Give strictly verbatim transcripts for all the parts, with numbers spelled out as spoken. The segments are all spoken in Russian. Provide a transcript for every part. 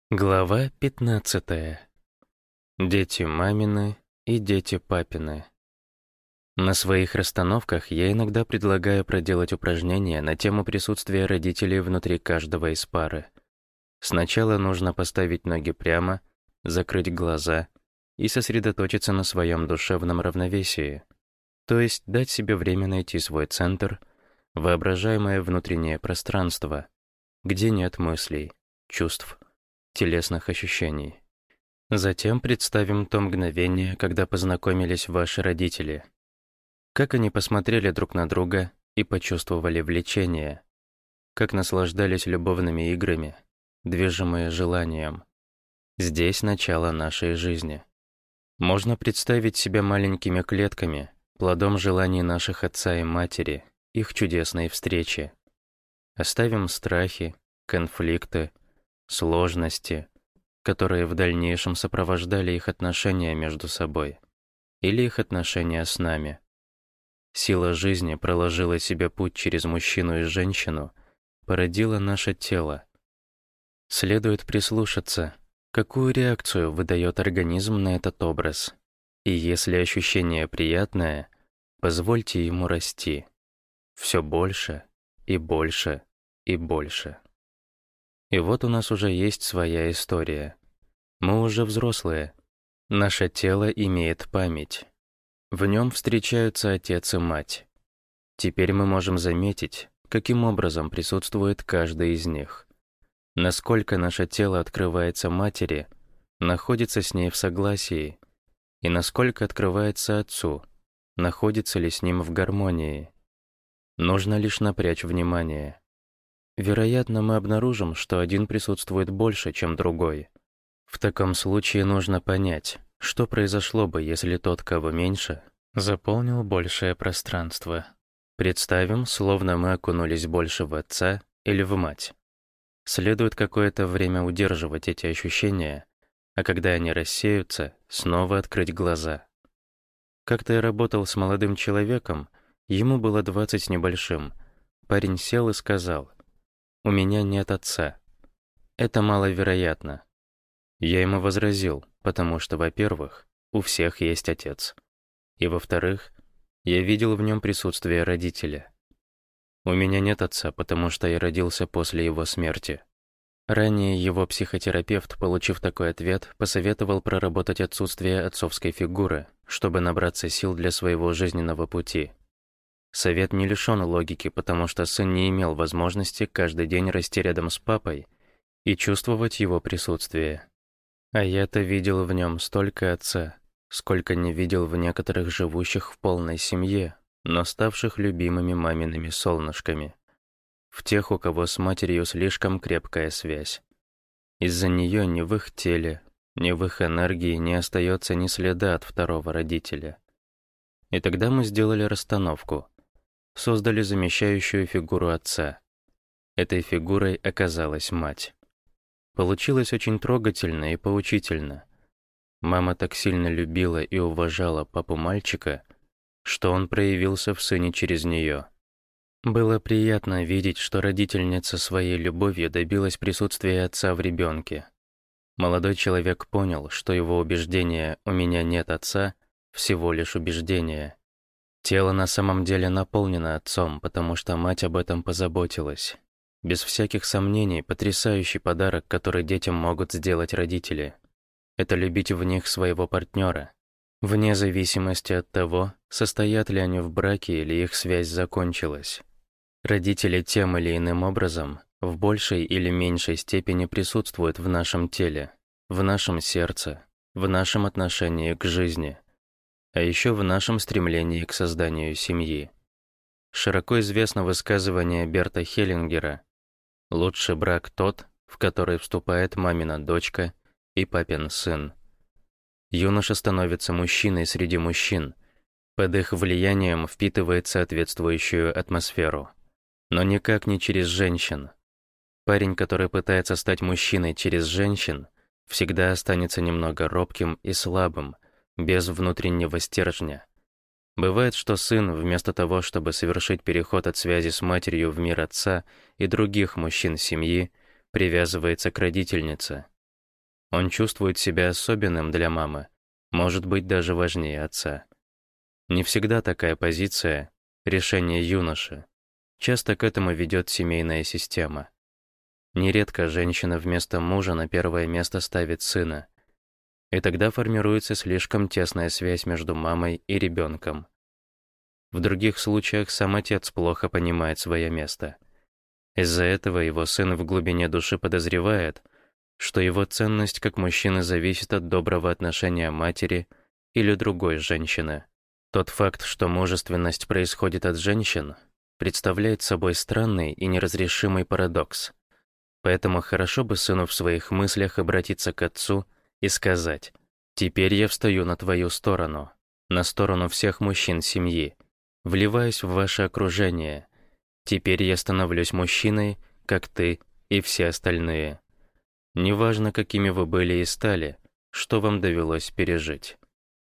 Глава пятнадцатая. Дети мамины и дети папины. На своих расстановках я иногда предлагаю проделать упражнения на тему присутствия родителей внутри каждого из пары. Сначала нужно поставить ноги прямо, закрыть глаза и сосредоточиться на своем душевном равновесии, то есть дать себе время найти свой центр, воображаемое внутреннее пространство, где нет мыслей, чувств, телесных ощущений. Затем представим то мгновение, когда познакомились ваши родители. Как они посмотрели друг на друга и почувствовали влечение. Как наслаждались любовными играми, движимые желанием. Здесь начало нашей жизни. Можно представить себя маленькими клетками, плодом желаний наших отца и матери, их чудесной встречи. Оставим страхи, конфликты, сложности, которые в дальнейшем сопровождали их отношения между собой или их отношения с нами. Сила жизни проложила себе путь через мужчину и женщину, породила наше тело. Следует прислушаться, какую реакцию выдает организм на этот образ. И если ощущение приятное, позвольте ему расти. Все больше и больше и больше. И вот у нас уже есть своя история. Мы уже взрослые. Наше тело имеет память. В нем встречаются отец и мать. Теперь мы можем заметить, каким образом присутствует каждый из них. Насколько наше тело открывается матери, находится с ней в согласии, и насколько открывается отцу, находится ли с ним в гармонии. Нужно лишь напрячь внимание. Вероятно, мы обнаружим, что один присутствует больше, чем другой. В таком случае нужно понять, что произошло бы, если тот, кого меньше, заполнил большее пространство. Представим, словно мы окунулись больше в отца или в мать. Следует какое-то время удерживать эти ощущения, а когда они рассеются, снова открыть глаза. Как-то я работал с молодым человеком, ему было двадцать с небольшим. Парень сел и сказал: «У меня нет отца». Это маловероятно. Я ему возразил, потому что, во-первых, у всех есть отец. И, во-вторых, я видел в нем присутствие родителя. У меня нет отца, потому что я родился после его смерти. Ранее его психотерапевт, получив такой ответ, посоветовал проработать отсутствие отцовской фигуры, чтобы набраться сил для своего жизненного пути. Совет не лишен логики, потому что сын не имел возможности каждый день расти рядом с папой и чувствовать его присутствие. А я-то видел в нем столько отца, сколько не видел в некоторых живущих в полной семье, но ставших любимыми мамиными солнышками. В тех, у кого с матерью слишком крепкая связь. Из-за нее ни в их теле, ни в их энергии не остается ни следа от второго родителя. И тогда мы сделали расстановку. Создали замещающую фигуру отца. Этой фигурой оказалась мать. Получилось очень трогательно и поучительно. Мама так сильно любила и уважала папу мальчика, что он проявился в сыне через нее. Было приятно видеть, что родительница своей любовью добилась присутствия отца в ребенке. Молодой человек понял, что его убеждение «у меня нет отца» всего лишь убеждение. Тело на самом деле наполнено отцом, потому что мать об этом позаботилась. Без всяких сомнений, потрясающий подарок, который детям могут сделать родители. Это любить в них своего партнера, вне зависимости от того, состоят ли они в браке или их связь закончилась. Родители тем или иным образом, в большей или меньшей степени присутствуют в нашем теле, в нашем сердце, в нашем отношении к жизни, а еще в нашем стремлении к созданию семьи. Широко известно высказывание Берта Хеллингера: «Лучший брак тот, в который вступает мамина дочка и папин сын». Юноша становится мужчиной среди мужчин, под их влиянием впитывает соответствующую атмосферу. Но никак не через женщин. Парень, который пытается стать мужчиной через женщин, всегда останется немного робким и слабым, без внутреннего стержня. Бывает, что сын, вместо того, чтобы совершить переход от связи с матерью в мир отца и других мужчин семьи, привязывается к родительнице. Он чувствует себя особенным для мамы, может быть, даже важнее отца. Не всегда такая позиция — решение юноши. Часто к этому ведет семейная система. Нередко женщина вместо мужа на первое место ставит сына. И тогда формируется слишком тесная связь между мамой и ребенком. В других случаях сам отец плохо понимает свое место. Из-за этого его сын в глубине души подозревает, что его ценность как мужчины зависит от доброго отношения матери или другой женщины. Тот факт, что мужественность происходит от женщин, представляет собой странный и неразрешимый парадокс. Поэтому хорошо бы сыну в своих мыслях обратиться к отцу и сказать: «Теперь я встаю на твою сторону, на сторону всех мужчин семьи, вливаюсь в ваше окружение. Теперь я становлюсь мужчиной, как ты и все остальные. Неважно, какими вы были и стали, что вам довелось пережить».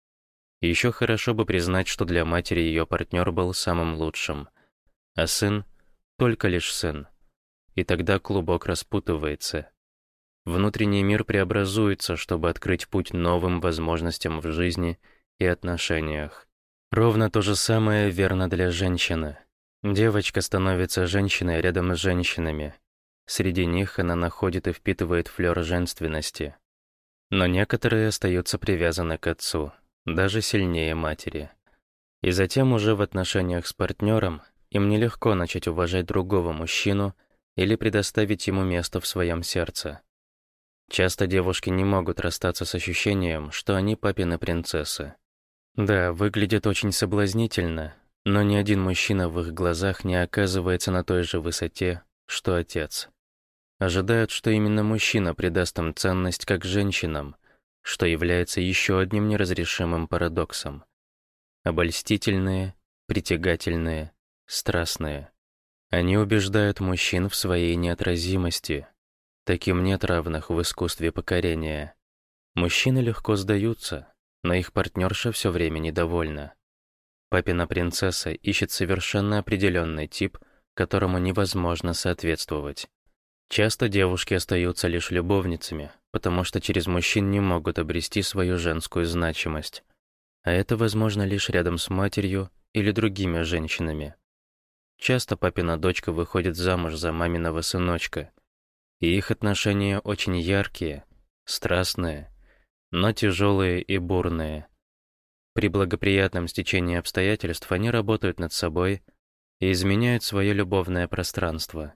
Еще хорошо бы признать, что для матери ее партнер был самым лучшим, а сын — только лишь сын. И тогда клубок распутывается. Внутренний мир преобразуется, чтобы открыть путь новым возможностям в жизни и отношениях. Ровно то же самое верно для женщины. Девочка становится женщиной рядом с женщинами. Среди них она находит и впитывает флёр женственности. Но некоторые остаются привязаны к отцу, даже сильнее матери. И затем уже в отношениях с партнером им нелегко начать уважать другого мужчину или предоставить ему место в своем сердце. Часто девушки не могут расстаться с ощущением, что они папины принцессы. Да, выглядят очень соблазнительно, но ни один мужчина в их глазах не оказывается на той же высоте, что отец. Ожидают, что именно мужчина придаст им ценность как женщинам, что является еще одним неразрешимым парадоксом. Обольстительные, притягательные, страстные. Они убеждают мужчин в своей неотразимости. Таким нет равных в искусстве покорения. Мужчины легко сдаются, но их партнерша все время недовольна. Папина принцесса ищет совершенно определенный тип, которому невозможно соответствовать. Часто девушки остаются лишь любовницами, потому что через мужчин не могут обрести свою женскую значимость. А это возможно лишь рядом с матерью или другими женщинами. Часто папина дочка выходит замуж за маминого сыночка, и их отношения очень яркие, страстные, но тяжелые и бурные. При благоприятном стечении обстоятельств они работают над собой и изменяют свое любовное пространство.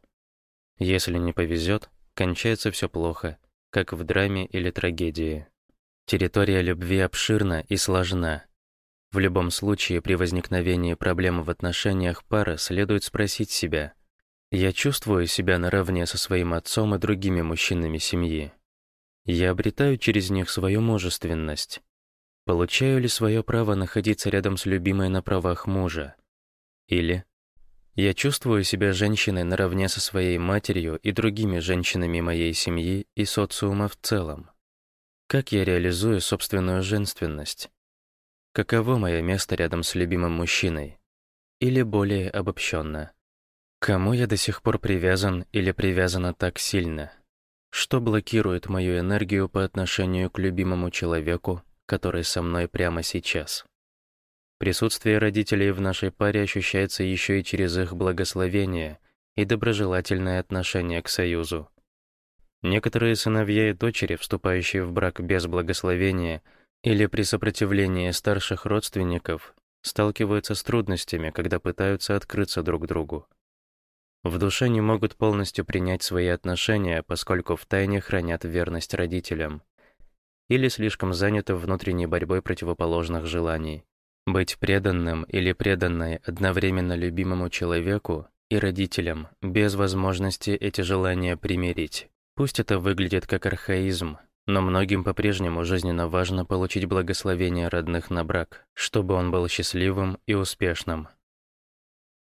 Если не повезет, кончается все плохо, как в драме или трагедии. Территория любви обширна и сложна. В любом случае, при возникновении проблем в отношениях пары следует спросить себя: «Я чувствую себя наравне со своим отцом и другими мужчинами семьи? Я обретаю через них свою мужественность? Получаю ли свое право находиться рядом с любимой на правах мужа? Или я чувствую себя женщиной наравне со своей матерью и другими женщинами моей семьи и социума в целом? Как я реализую собственную женственность? Каково мое место рядом с любимым мужчиной? Или более обобщенно, к кому я до сих пор привязан или привязана так сильно? Что блокирует мою энергию по отношению к любимому человеку, который со мной прямо сейчас? Присутствие родителей в нашей паре ощущается еще и через их благословение и доброжелательное отношение к союзу. Некоторые сыновья и дочери, вступающие в брак без благословения или при сопротивлении старших родственников, сталкиваются с трудностями, когда пытаются открыться друг другу. В душе не могут полностью принять свои отношения, поскольку втайне хранят верность родителям, или слишком заняты внутренней борьбой противоположных желаний. Быть преданным или преданной одновременно любимому человеку и родителям без возможности эти желания примирить. Пусть это выглядит как архаизм, но многим по-прежнему жизненно важно получить благословение родных на брак, чтобы он был счастливым и успешным.